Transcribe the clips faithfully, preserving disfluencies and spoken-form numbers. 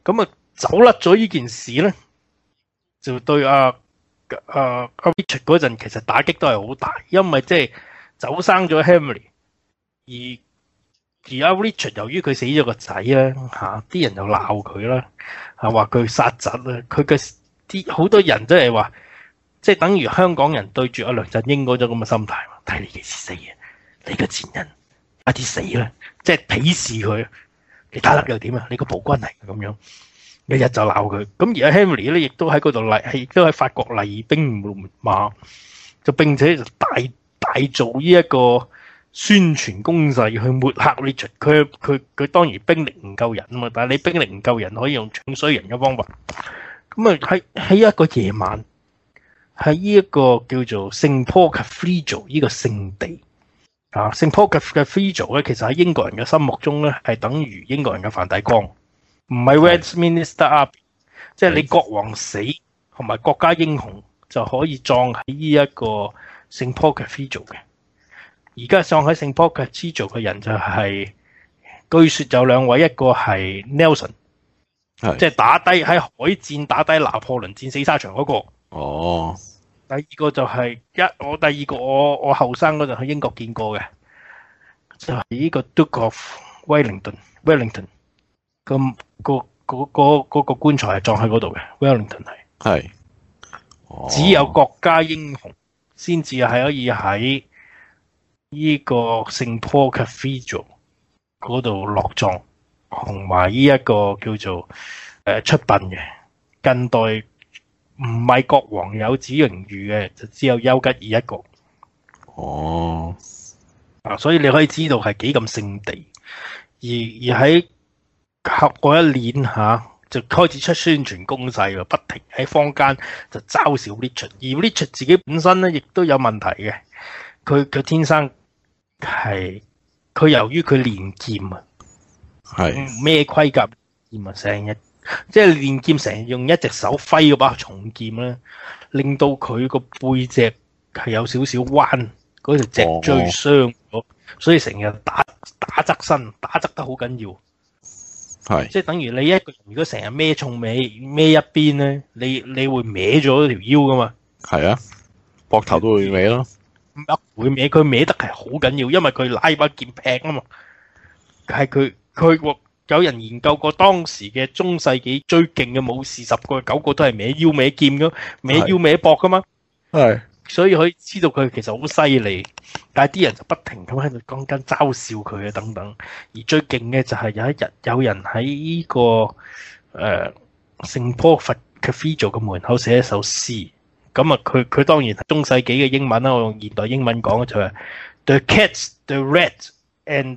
咁啊走甩咗呢件事咧，就對阿阿阿 Richard 嗰陣其實打擊都係好大，因為即係走生咗 Henry， 而而阿 Richard 由於佢死咗個仔咧嚇，啲人就鬧佢啦，係話佢殺侄啦，佢嘅啲好多人都係話，即係等於香港人對住阿梁振英嗰種咁嘅心態，睇你幾時死啊！你個賤人，快啲死啦！即係鄙視佢，你打得又點啊？你個暴君嚟咁樣。日日就鬧佢，咁而家 Henry 咧，亦都喺嗰度嚟，亦都喺法國勵兵秣馬，就並且就大大做呢一個宣傳攻勢去抹黑 Richard。佢佢佢當然兵力唔夠人啊嘛，但係你兵力唔夠人，可以用搶衰人嘅方法。咁啊喺喺一個夜晚，喺呢一個叫做聖 Paul Cathedral 呢個聖地啊，聖 Paul Cathedral 咧，其實喺英國人嘅心目中咧，係等於英國人嘅梵蒂岡。唔係 Westminster Abbey，即係你國王死同埋國家英雄就可以葬喺呢一個聖 Paul Cathedral 嘅。而家葬喺聖 Paul Cathedral 嘅人就係、是，據說有兩位，一個係 Nelson， 即係打低喺海戰打低拿破崙戰死沙場嗰、那個。 哦。 第二個就係、是、一我第二個我我後生嗰陣去英國見過嘅，就係、是、呢個 Duke of Wellington Wellington。咁、嗰個嗰、嗰個嗰個棺材係葬喺嗰度嘅 ，Wellington 係， 係、哦， 只有國家英雄先至係可以喺呢個聖 Paul Cathedral 嗰度落葬，同埋呢一個叫做誒、呃、出殯嘅。近代唔係國王有此榮譽嘅，就只有丘吉爾一個。 哦， 啊，所以你可以知道係幾咁聖地，而而喺合過一年下、啊、就開始出宣傳攻勢喎，不停喺坊間就嘲笑 Richard， 而 Richard 自己本身咧亦都有問題嘅，佢佢天生係佢由於佢練劍啊，係咩盔甲劍啊，成日即係練劍成日用一隻手揮嗰把重劍咧，令到佢個背脊係有少少彎，嗰條脊椎傷咗、哦，所以成日打打側身，打側得好緊要。係，即係等於你一個人如果成日孭重尾孭一邊咧，你你會歪咗條腰噶嘛？係啊，膊頭都會歪咯。唔會歪，佢歪得係好緊要，因為佢拉把劍劈啊嘛。係佢佢有人研究過當時嘅中世紀最勁嘅武士，十個九個都係歪腰歪劍噶，歪腰歪膊噶嘛。係。所以可以知道佢其實好犀利，但係啲人就不停咁喺度講緊嘲笑佢啊等等。而最勁嘅就係有一日有人喺呢、這個誒聖 Paul Cathedral 嘅門口寫一首詩。咁啊，佢佢當然係中世紀嘅英文啦，我用現代英文講就係 The cats, the rats, and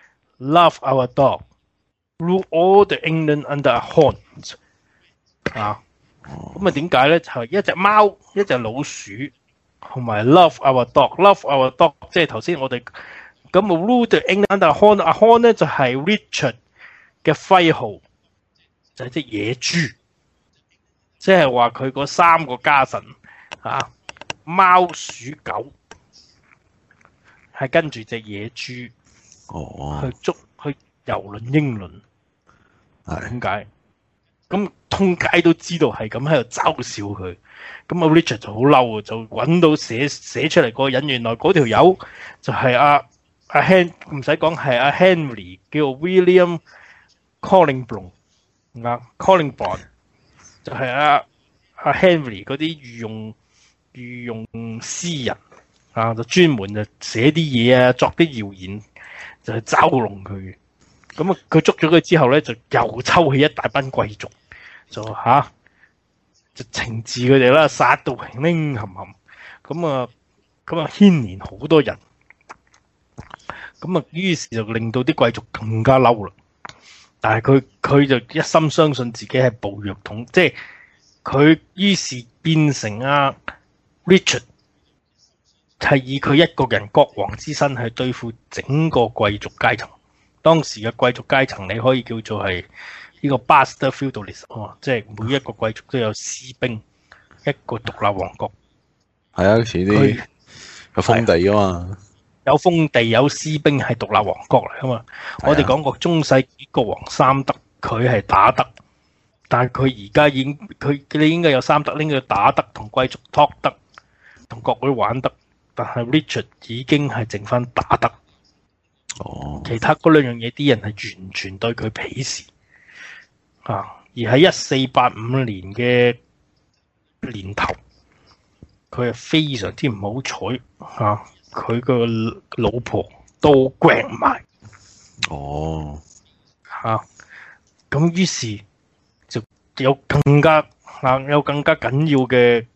love our dog rule all the England under a horn 啊。咁啊點解咧？就係、是、一隻貓，一隻老鼠。同埋 love our dog，love our dog， 即係頭先我哋咁啊 rule the England under a horn， 阿 horn 咧就係 Richard 嘅徽號，就係隻野豬，即係話佢嗰三個家臣啊，貓鼠狗係跟住隻野豬哦去捉去遊輪英倫，係點解？咁通街都知道係咁喺度嘲笑佢。咁啊 Richard 就好嬲啊，就揾到寫寫出嚟個人，原來嗰條友就係阿阿 Hen 唔使講係阿 Henry 叫 William Collingbourne 啊 Collingbourne 就係阿阿 Henry 嗰啲御用御用詩人啊，就專門就寫啲嘢啊，作啲謠言就係嘲弄佢嘅。咁啊佢捉咗佢之後咧，就又抽起一大班貴族，就吓。啊就懲治佢哋啦，殺到平平冚冚，咁啊，咁啊牽連好多人，咁啊，於是就令到啲貴族更加嬲啦。但係佢佢就一心相信自己係暴虐統，即係佢於是變成啊 Richard 係以佢一個人國王之身去對付整個貴族階層。當時嘅貴族階層你可以叫做係。呢、這個 Bastard Feudalism 啊，即係每一個貴族都有私兵，一個獨立王國。係啊，似啲有封地噶嘛，有封地有私兵係獨立王國嚟噶嘛。我哋講過中世紀國王三德，佢係打得， 但係佢而家已經佢你應該有三德，應該打得同貴族 talk 得，同國會玩得，但係 Richard 已經係剩翻打得。 哦， 其他嗰兩樣嘢啲人係完全對佢鄙視啊！而喺一四八五年嘅年頭，佢係非常之唔好彩啊！佢個老婆都掯埋哦， 嚇，咁、啊、於是就有更加啊有更加緊要嘅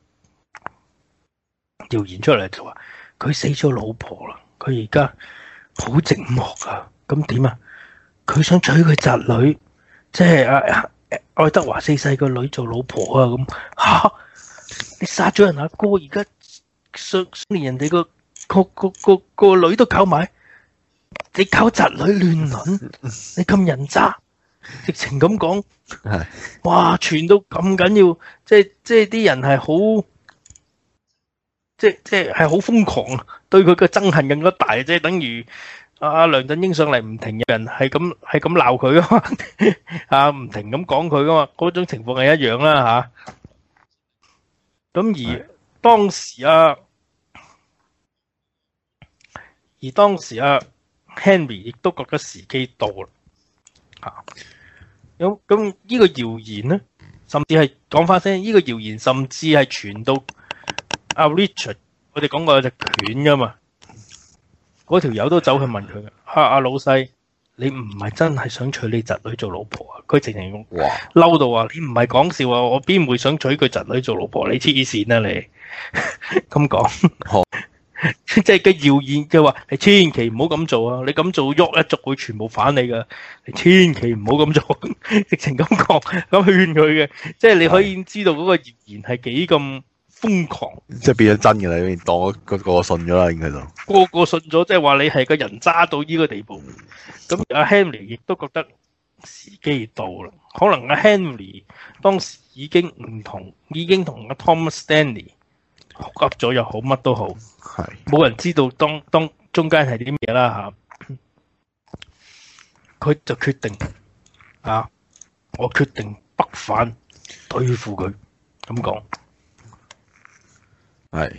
謠言出嚟，就話佢死咗老婆啦，佢而家好寂寞啊！咁點啊？佢想娶佢侄女，即係啊愛德華四世個女做老婆啊！咁嚇、啊、你殺咗人阿哥，而家想連人哋個個個個個女都搞埋，你搞侄女亂倫，你咁人渣，直情咁講， 係哇！傳到咁緊要，即係即係啲人係好。即即係好瘋狂，對佢嘅憎恨更加大，即係等於阿梁振英上嚟唔停，有人係咁係咁鬧佢噶嘛，啊唔停咁講佢噶嘛，嗰種情況係一樣啦吓。咁、啊、而當時啊，而當時啊 Henry 亦都覺得時機到啦，吓咁咁呢個謠言咧，甚至係講翻聲，呢、這個謠言甚至係傳到。阿 Richard，我哋講過有隻犬噶嘛，嗰條友都走去問佢嘅，阿、啊、阿老細，你唔係真係想娶你侄女做老婆啊？佢直情嬲到話：你唔係講笑啊！我邊會想娶佢侄女做老婆？你黐線啊你！咁講，即係嘅謠言就話：你千祈唔好咁做啊！你咁做喐一族會全部反你噶，你千祈唔好咁做。直情咁講，咁勸佢嘅，即係你可以知道嗰個謠言係幾咁。瘋狂， 即係變咗真嘅啦，當個個信咗啦，應該就個個信咗，即係話你係個人渣到呢個地步。咁阿 Henry 亦都覺得時機到啦，可能阿 Henry 當時已經唔同，已經同阿 Thomas Stanley 合噏咗又好，乜都好， 係冇人知道當當中間係啲咩啦嚇。佢就決定啊，我決定北反對付佢，咁講。 係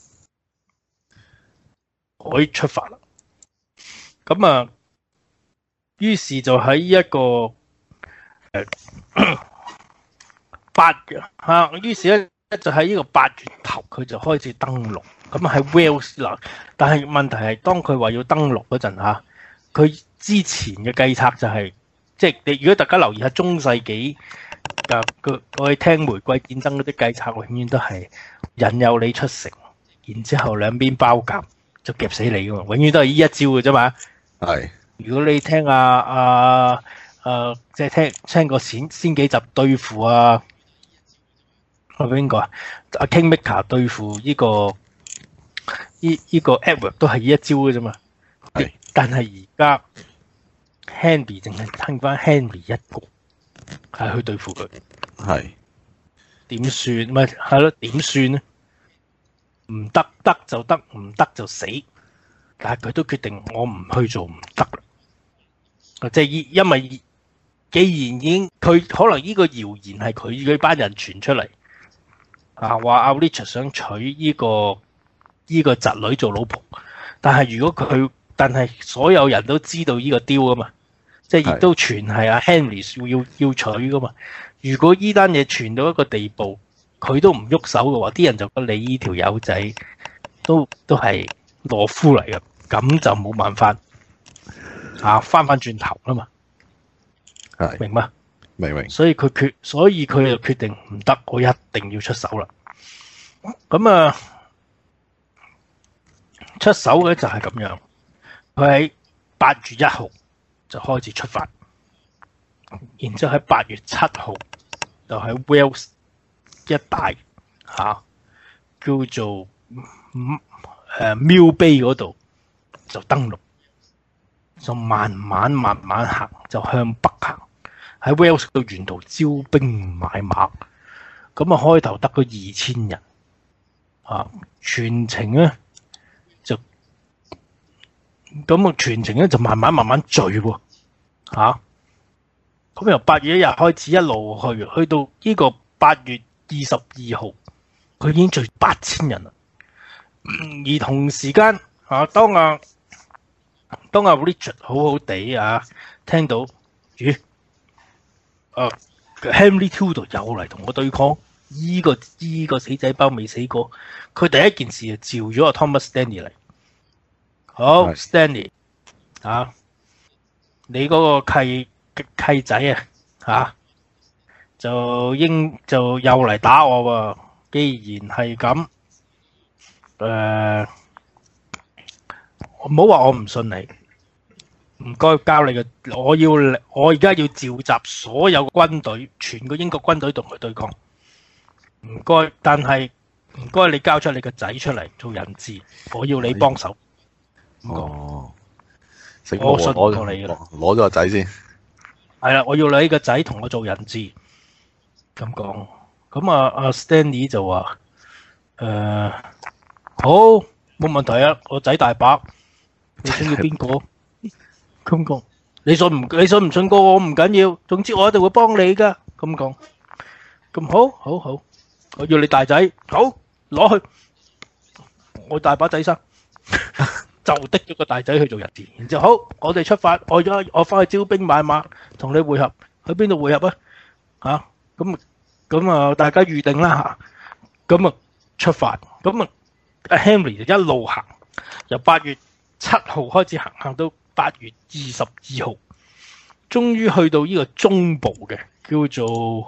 可以出發啦，咁啊，於是就喺一個誒八月嚇，於是咧就喺呢個八月頭，佢就開始登陸。咁喺 Wales 嗱，但係問題係當佢話要登陸嗰陣嚇，佢之前嘅計策就係、是，即係你如果大家留意下中世紀嘅個我哋聽玫瑰戰爭嗰啲計策，永遠都係引誘你出城。然之後兩邊包夾就夾死你噶嘛，永遠都係呢一招嘅啫嘛。 係。如果你聽阿阿誒即係聽聽過先先幾集對付啊，阿邊個啊？阿 Kingmaker 對付呢、這個呢呢、這個 Edward 都係呢一招嘅啫嘛。係。但係而家 Henry 淨係聽翻 Henry 一個係去對付佢。係。點算？咪係咯？點算咧？唔得得就得，唔得就死。但係佢都決定我唔去做唔得啦。即係因為既然已經佢可能呢個謠言係佢嗰班人傳出嚟啊，話阿 Richard 想娶呢個呢個侄女做老婆。但係如果佢，但係所有人都知道呢個 deal 啊嘛，即係亦都傳係阿 Henry 要要娶噶嘛。如果呢單嘢傳到一個地步，佢都唔喐手嘅話，啲人就覺得你呢條友仔都都係懦夫嚟嘅，咁就冇辦法啊，翻翻轉頭啦嘛，係明嘛？ 明明。所所以佢決，所以佢就決定唔得，我一定要出手啦。咁啊，出手嘅就係咁樣，佢喺八月一號就開始出發，然之後喺八月七號就喺 Wales 一帶嚇、啊、叫做誒 Mill Bay 嗰度就登陸，就慢慢慢慢行，就向北行，喺 Wales 度沿途招兵買馬。咁啊開頭得個二千人啊，全程咧就咁啊全程咧就慢慢慢慢聚喎嚇。 咁由八月一日開始一路去，去到呢個八月二十二號，佢已經聚八千人啦。而同時間啊，當阿、啊、當阿、啊、Richard 好好地啊，聽到咦，啊 Henry Tudor 又嚟同我對抗，依、這個依、這個死仔包未死過，佢第一件事就召咗阿 Thomas Stanley 嚟。好 Stanley 啊，你嗰個契契仔啊，嚇就應就又嚟打我喎。既然係咁，誒，唔好話我唔信你，唔該交你嘅，我要我而家要召集所有軍隊，全個英國軍隊同佢對抗。唔該，但係唔該你交出你個仔出嚟做人質，我要你幫手。 哦， 我信過你嘅啦， 攞咗個仔先。 係啦，我要你個仔同我做人質。咁講，咁啊阿 Stanley 就話：誒、呃，好，冇問題啊，我仔大把，你想要邊個？咁講，你信唔你信唔信過我唔緊要，總之我一定會幫你噶。咁講，咁好，好好，我要你大仔，好，攞去，我大把仔生。就的咗個大仔去做人質，然之後好，我哋出發，我而家我翻去招兵買馬，同你會合，去邊度會合啊？嚇，咁咁啊，大家預定啦嚇，咁啊出發，咁啊阿 Henry 就一路行，由八月七號開始行，行到八月二十二號，終於去到呢個中部嘅叫做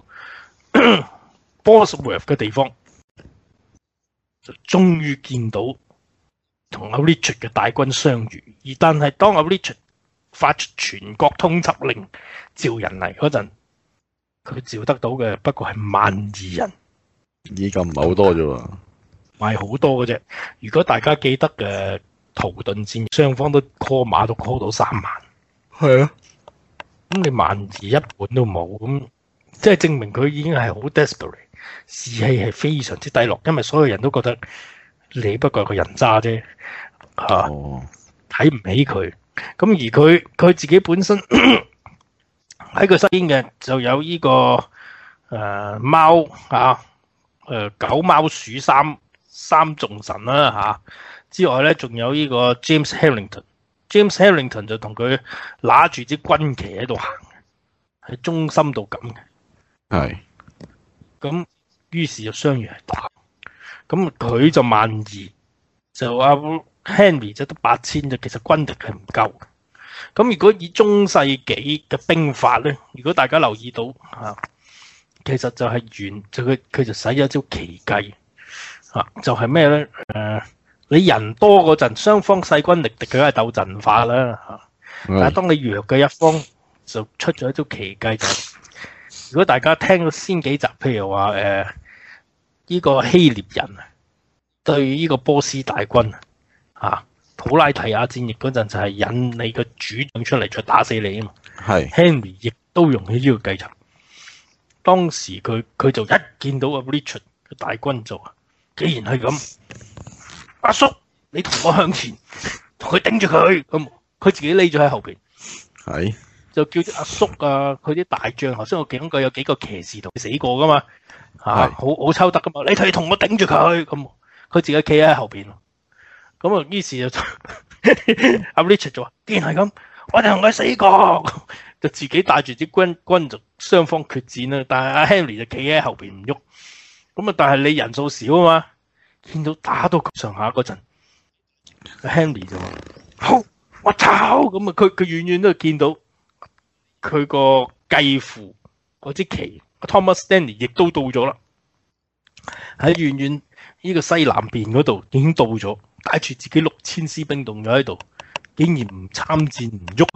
Bosworth 嘅地方，就終於見到同阿 Richard 嘅大軍相遇，而但係當阿 Richard 發出全國通緝令召人嚟嗰陣，佢召得到嘅不過係萬二人， 依家唔係好多啫喎， 唔係好多嘅啫。如果大家記得嘅圖頓戰，雙方都 call 馬都 call 到三萬，係啊，咁你萬二一本都冇，咁即係證明佢已經係好 desperate， 士氣係非常之低落，因為所有人都覺得你不過係個人渣啫，嚇睇唔起佢。咁而佢佢自己本身喺佢身邊嘅就有呢、這個誒、呃、貓啊，誒、呃、狗貓鼠三三眾神啦嚇、啊。之外咧，仲有呢個 James Harrington，James Harrington 就同佢拿住支軍旗喺度行，喺中心度咁嘅。 係。 咁於是就相遇係打。咁佢就萬二，就阿 Henry 就得八千啫，其實軍力係唔夠。咁如果以中世紀嘅兵法咧，如果大家留意到嚇，其實就係原就佢佢就使咗一招奇計嚇，就係咩咧？誒，你人多嗰陣，雙方勢均力敵，佢係鬥陣法啦嚇。但係當你弱嘅一方，就出咗一招奇計，就係如果大家聽到先幾集，譬如話誒。呢個希臘人啊，對呢個波斯大軍啊，普拉提亞戰役嗰陣就係引你個主將出嚟，再打死你啊嘛。係 Henry 亦都用起呢個計策。當時佢佢就一見到阿 Richard 嘅大軍就話：既然係咁，阿叔你同我向前，同佢頂住佢。咁佢自己匿咗喺後邊。係就叫啲阿叔啊，佢啲大將。頭先我講過有幾個騎士同佢死過噶嘛。嚇、啊，好好抽得噶嘛！你睇同我頂住佢，咁佢自己企喺後邊，咁啊於是就阿 Richard 就話：既然係咁，我哋同佢死過，就自己帶住啲軍軍就雙方決戰啦。但係阿 Henry 就企喺後邊唔喐，咁啊但係你人數少啊嘛，見到打到咁上下嗰陣，阿 Henry 就話：好，我走！咁啊佢佢遠遠都見到佢個繼父嗰支旗。Thomas Stanley 亦都到咗啦，喺遠遠呢個西南邊嗰度已經到咗，帶住自己六千士兵動咗喺度，竟然唔參戰唔喐，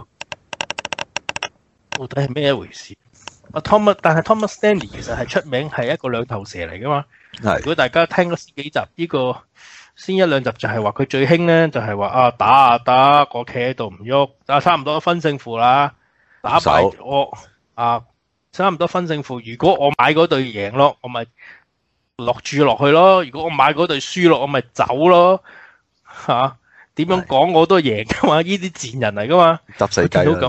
到底係咩一回事？阿 Thomas， 但係 Thomas Stanley 其實係出名係一個兩頭蛇嚟噶嘛。如果大家聽咗幾集呢、呢個先一兩集就係話佢最興咧，就係話啊打啊打，我企喺度唔喐，啊差唔多分勝負啦，打敗我啊。差唔多分勝負，如果我買嗰隊贏咯，我咪落注落去咯；如果我買嗰隊輸咯，我咪走咯。嚇、啊，點樣講我都贏噶嘛？呢啲賤人嚟噶嘛？執死雞啦！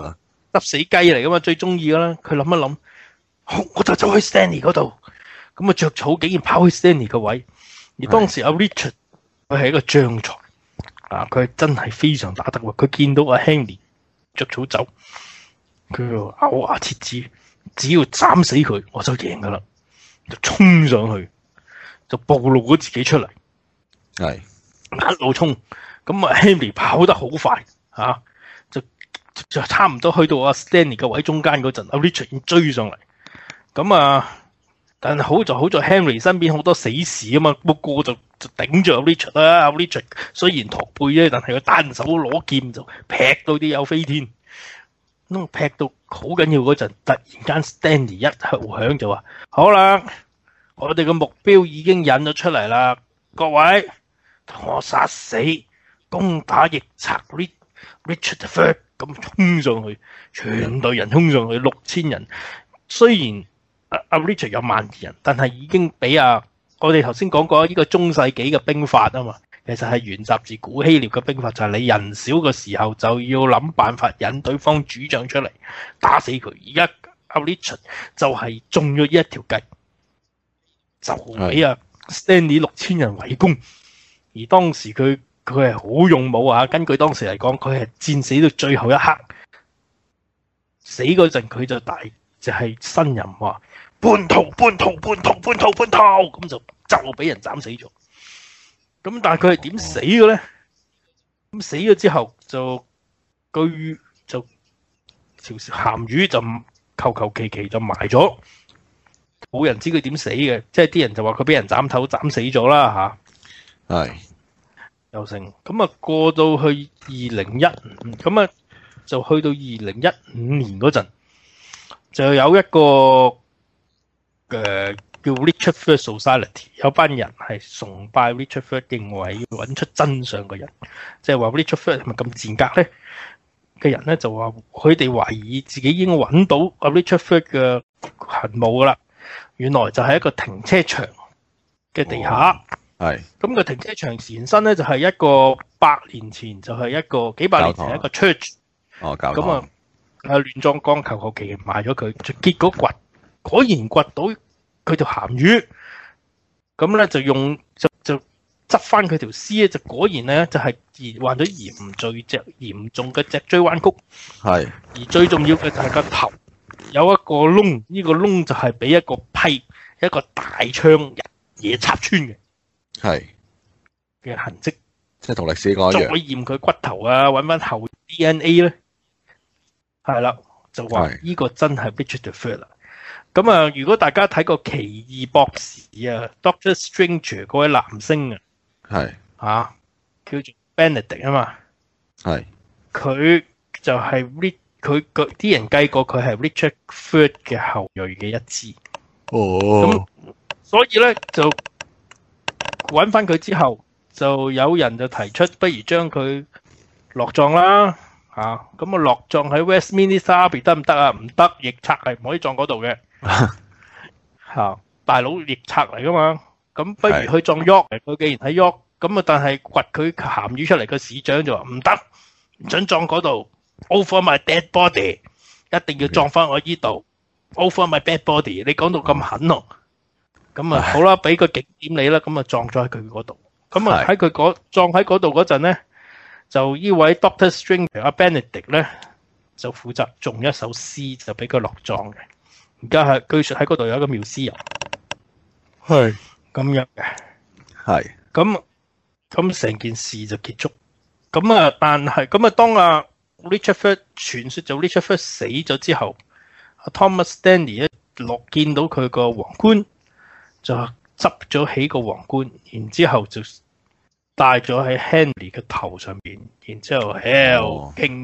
執死雞嚟噶嘛，最中意噶啦。佢諗一諗，好，我就走去 Stanley 嗰度。咁啊，着草竟然跑去 Stanley 個位。而當時阿 Richard 佢係一個將才啊，佢真係非常打得喎。佢見到阿 Henry 着草走，佢就咬牙切齒，只要斬死佢，我就贏噶啦。就衝上去，就暴露咗自己出嚟， 係一路衝。咁啊 Henry 跑得好快嚇、啊，就就差唔多去到阿 Stanley 嘅位中間嗰陣，阿 Richard 已經追上嚟。咁啊，但係好在好在 Henry 身邊好多死士啊嘛，個個就就頂住阿 Richard 啦。阿 Richard 雖然駝背啫，但係佢單手攞劍就劈到啲友飛天。咁劈到好緊要嗰陣，突然間 Stanley 一號響就話：好啦，我哋嘅目標已經引咗出嚟啦，各位同我殺死攻打逆賊 Richard the Third， 咁衝上去，全隊人衝上去六千人。雖然阿阿 Richard 有萬二人，但係已經俾啊我哋頭先講過呢個中世紀嘅兵法啊嘛。其實係沿襲自古希臘嘅兵法，就係、是、你人少嘅時候就要諗辦法引對方主將出嚟打死佢。而家阿 Richard 就係中咗呢一條計，就俾阿 Stanley 六千人圍攻。而當時佢佢係好勇武啊！根據當時嚟講，佢係戰死到最後一刻，死嗰陣佢就大就係呻吟話：叛徒叛徒叛徒叛徒叛徒，咁就就俾人斬死咗。咁但係佢係點死嘅咧？咁死咗之後就據就條鹹魚就求求其其就埋咗，冇人知佢點死嘅。即係啲人就話佢俾人斬頭斬死咗啦吓。係又成咁啊！過到去二零一五，咁啊就去到二零一五年嗰陣，就有一個誒。呃叫 Richard Third Society， 有班人係崇拜 Richard Third， 認為要揾出真相嘅人，即係話 Richard Third 係咪咁賤格咧？嘅人咧就話佢哋懷疑自己已經揾到阿 Richard Third 嘅墳墓噶啦，原來就係一個停車場嘅地下。係、哦，咁個停車場前身咧就係一個百年前就係一個幾百年前一個 church。哦，教堂。咁啊，啊亂葬崗求求其其賣咗佢，結果掘果然掘到佢條鹹魚，咁咧就用就就執翻佢條屍咧，就果然咧就係患咗嚴重脊嚴重嘅脊椎彎曲。係，而最重要嘅就係個頭有一個窿，呢、這個窿就係俾一個批一個大槍嘢插穿嘅。係嘅痕跡，即係同歷史講一樣。再驗佢骨頭啊，揾翻後 D N A 咧，係啦，就話呢個真係 Richard the Third 啦。咁啊，如果大家睇過奇異博士啊 ，Doctor Strange 嗰位男星啊，係啊，叫做 Benedict 啊嘛，係，佢就係 Rich，佢啲人計過佢係 Richard Third 嘅後裔嘅一支。哦，咁所以咧就揾翻佢之後，就有人就提出，不如將佢落葬啦，吓、啊，咁啊落葬喺 Westminster Abbey 得唔得啊？唔得，逆賊係唔可以葬嗰度嘅。吓，大佬逆賊嚟噶嘛？咁不如去撞 York，佢既然喺 York，咁啊，但係掘佢鹹魚出嚟個市長就話唔得，唔准撞嗰度 ，over my dead body， 一定要撞翻我依度 ，over my dead body。你講到咁狠咯，咁啊好啦，俾個景點你啦，咁啊撞咗喺佢嗰度，咁啊喺佢嗰撞喺嗰度嗰陣咧，就呢位 Doctor Strange 阿 Benedict 咧就負責種一首詩，就俾佢落葬嘅。而家係據說喺嗰度有一個繆斯人，係咁樣嘅，係咁咁成件事就結束。咁啊，但係咁啊，當阿 Richard Third 傳說就 Richard Third 死咗之後，阿 Thomas Stanley 一落見到佢個皇冠，就執咗起個皇冠，然之後就戴咗喺 Henry 嘅頭上邊，然之後 Hail King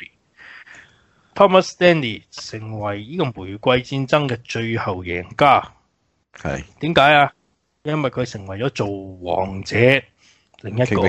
Henry。Thomas Stanley 成為呢個玫瑰戰爭嘅最後贏家，係點解啊？因為佢成為咗做王者另一個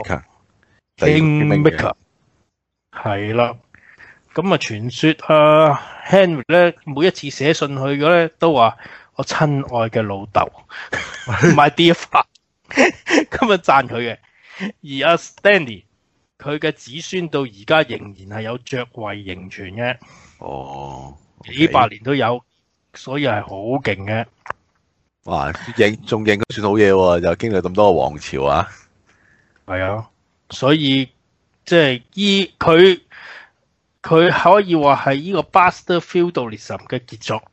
Kingmaker， 係啦。咁啊，傳說啊 Henry 咧每一次寫信去嘅咧都話我親愛嘅老豆，my dear father，咁啊讚佢嘅。而阿 Stanley 佢嘅子孫到而家仍然係有爵位仍存嘅， 哦， 幾百年都有，所以係好勁嘅。 哇，認仲認都算好嘢喎，又經歷咁多個王朝啊。 係啊，所以即係依佢佢可以話係呢個 Bastard Feudalism 嘅傑作，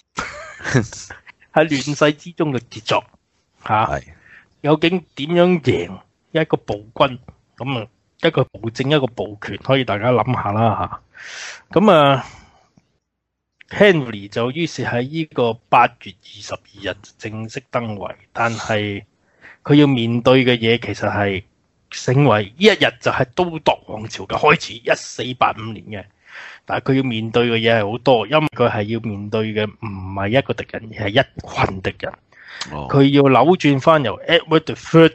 喺亂世之中嘅傑作嚇。 係究竟點樣贏一個暴君？咁啊，一個暴政，一個暴權，可以大家諗下啦嚇。咁啊 ，Henry 就於是喺呢個八月二十二日正式登位，但係佢要面對嘅嘢其實係成為呢一日就係都鐸王朝嘅開始，一四八五年嘅。但係佢要面對嘅嘢係好多，因為佢係要面對嘅唔係一個敵人，而係一群敵人。佢、哦、要扭轉翻由 Edward the Third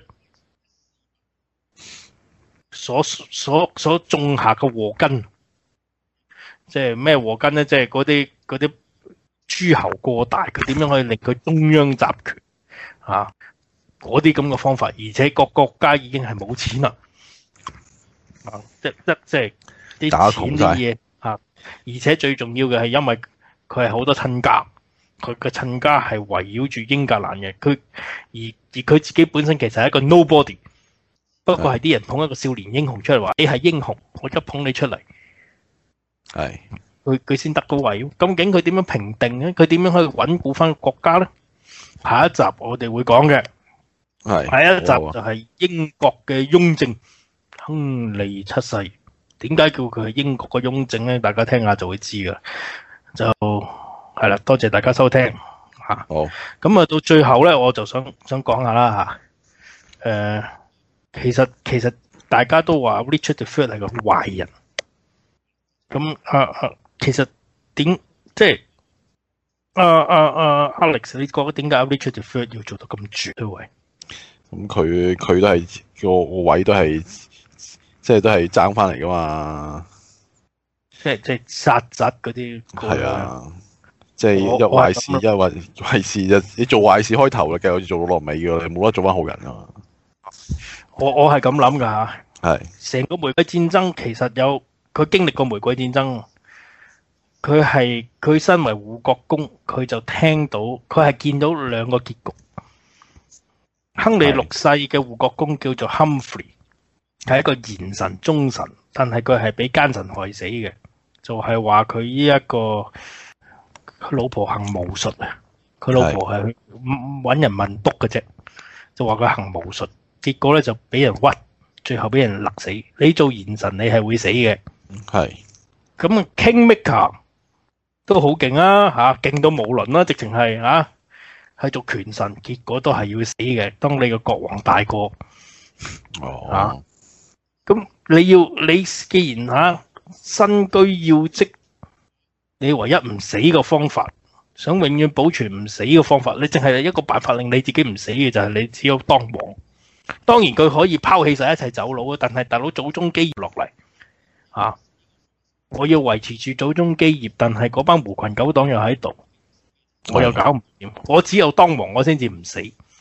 所所所種下嘅禍根，即係咩禍根咧？即係嗰啲嗰啲諸侯過大，佢點樣可以令佢中央集權啊？嗰啲咁嘅方法，而且個國家已經係冇錢啦，啊！即即即係啲錢啲嘢啊！而且最重要嘅係因為佢係好多親家。佢嘅親家係圍繞住英格蘭嘅，佢而而佢自己本身其實係一個 nobody， 不過係啲人捧一個少年英雄出嚟話：你係英雄，我而家捧你出嚟。 係佢佢先得到位。究竟佢點樣平定咧？佢點樣可以穩固翻國家咧？下一集我哋會講嘅。係下一集就係英國嘅雍正亨利七世。點解叫佢係英國嘅雍正咧？大家聽下就會知噶。就係啦，多謝大家收聽吓。好，咁啊到最後咧，我就想想講下啦吓。誒、呃，其實其實大家都話 Richard the Third 係個壞人。咁啊啊，其實點即係啊啊啊 Alex， 你覺得點解 Richard the Third 要做到咁絕呢位？ 咁佢佢都係個個位都係即係都係爭翻嚟噶嘛？ 即係即係殺賊嗰啲。 係啊。即係一壞事，一壞壞事就你做壞事開頭嘅，繼續做到落尾嘅，你冇得做翻好人啊！ 我我係咁諗噶吓， 係成個玫瑰戰爭其實有佢經歷過玫瑰戰爭，佢係佢身為護國公，佢就聽到佢係見到兩個結局。亨利六世嘅護國公叫做 Humphrey， 係一個賢臣忠臣，但係佢係俾奸臣害死嘅，就係話佢呢一個。佢老婆行巫術啊！佢老婆係去揾人問卜嘅啫，就話佢行巫術，結果咧就俾人屈，最後俾人勒死。你做賢臣，你係會死嘅。係咁啊 ，Kingmaker 都好勁啊！吓，勁到無倫啦，直情係啊，係做權臣，結果都係要死嘅。當你個國王大個，哦，啊，咁你要你既然吓身居要職。你唯一唔死嘅方法，想永遠保存唔死嘅方法，你淨係一個辦法令你自己唔死嘅，就係你只有當王。當然佢可以拋棄晒一切走佬啊，但係大佬祖宗基業落嚟啊！我要維持住祖宗基業，但係嗰班狐群狗黨又喺度，我又搞唔掂。我只有當王，我先至唔死。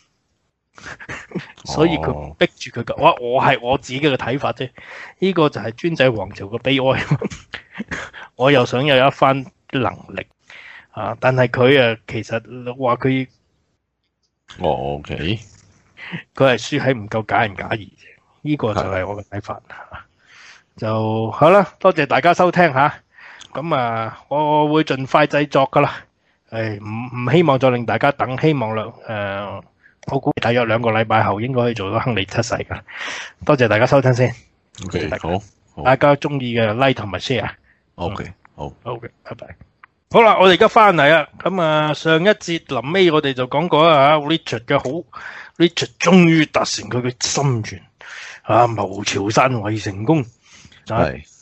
所以佢逼住佢嘅，我我係我自己嘅睇法啫。呢、這個就係專制皇朝嘅悲哀。我又想有一番能力啊，但係佢啊，其實話佢，哦 ，OK，佢係輸喺唔夠假仁假義啫。呢、這個就係我嘅睇法。就好啦，多謝大家收聽吓。咁啊，我會盡快製作噶啦。誒，唔唔希望再令大家等，希望兩誒。呃我估大約兩個禮拜後應該可以做到亨利七世噶。多謝大家收聽先。OK，好，好，大家中意嘅 like 同埋 share。OK，好。OK，拜拜。好啦，我哋而家翻嚟啦。咁啊，上一節臨尾我哋就講過啦吓 ，Richard 嘅好 ，Richard 終於達成佢嘅心願啊，謀朝篡位成功。係。